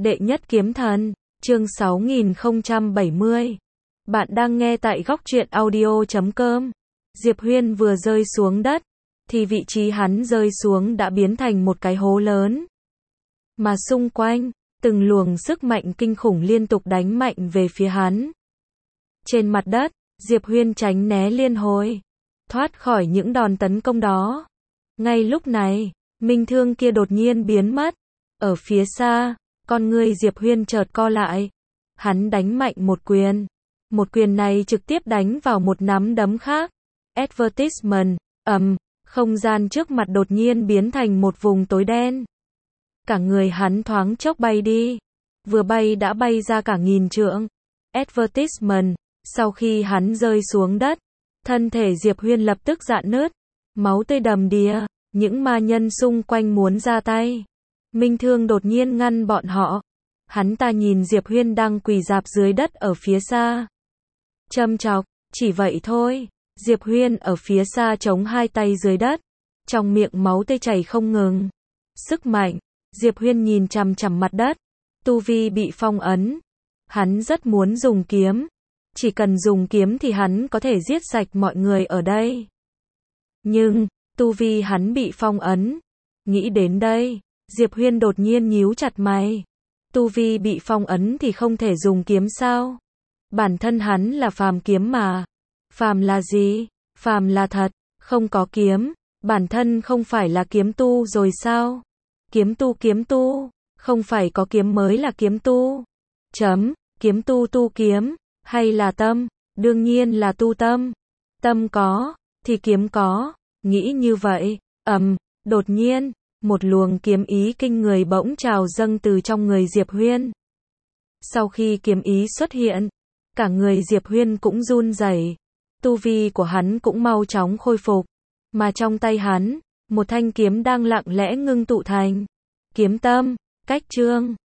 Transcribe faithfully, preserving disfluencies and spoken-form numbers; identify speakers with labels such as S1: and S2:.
S1: Đệ nhất kiếm thần, chương sáu nghìn không trăm bảy mươi. Bạn đang nghe tại góc truyện audio chấm com. Diệp Huyên vừa rơi xuống đất, thì vị trí hắn rơi xuống đã biến thành một cái hố lớn. Mà xung quanh, từng luồng sức mạnh kinh khủng liên tục đánh mạnh về phía hắn. Trên mặt đất, Diệp Huyên tránh né liên hồi, thoát khỏi những đòn tấn công đó. Ngay lúc này, minh thương kia đột nhiên biến mất. Ở phía xa, con ngươi Diệp Huyên chợt co lại. Hắn đánh mạnh một quyền. Một quyền này trực tiếp đánh vào một nắm đấm khác. Advertisement, ầm, không gian trước mặt đột nhiên biến thành một vùng tối đen. Cả người hắn thoáng chốc bay đi. Vừa bay đã bay ra cả nghìn trượng. Advertisement, sau khi hắn rơi xuống đất, thân thể Diệp Huyên lập tức rạn nứt. Máu tươi đầm đìa, những ma nhân xung quanh muốn ra tay. Minh Thương đột nhiên ngăn bọn họ. Hắn ta nhìn Diệp Huyên đang quỳ rạp dưới đất ở phía xa. Châm chọc, chỉ vậy thôi. Diệp Huyên ở phía xa chống hai tay dưới đất. Trong miệng máu tươi chảy không ngừng. Sức mạnh, Diệp Huyên nhìn chằm chằm mặt đất. Tu vi bị phong ấn. Hắn rất muốn dùng kiếm. Chỉ cần dùng kiếm thì hắn có thể giết sạch mọi người ở đây. Nhưng, tu vi hắn bị phong ấn. Nghĩ đến đây, Diệp Huyên đột nhiên nhíu chặt mày. Tu vi bị phong ấn thì không thể dùng kiếm sao? Bản thân hắn là phàm kiếm mà. Phàm là gì? Phàm là thật, không có kiếm. Bản thân không phải là kiếm tu rồi sao? Kiếm tu kiếm tu, không phải có kiếm mới là kiếm tu. Chấm, kiếm tu tu kiếm, hay là tâm? Đương nhiên là tu tâm. Tâm có, thì kiếm có. Nghĩ như vậy, ầm, đột nhiên, một luồng kiếm ý kinh người bỗng trào dâng từ trong người Diệp Huyên. Sau khi kiếm ý xuất hiện, cả người Diệp Huyên cũng run rẩy, tu vi của hắn cũng mau chóng khôi phục, mà trong tay hắn, một thanh kiếm đang lặng lẽ ngưng tụ thành kiếm tâm, cách chương,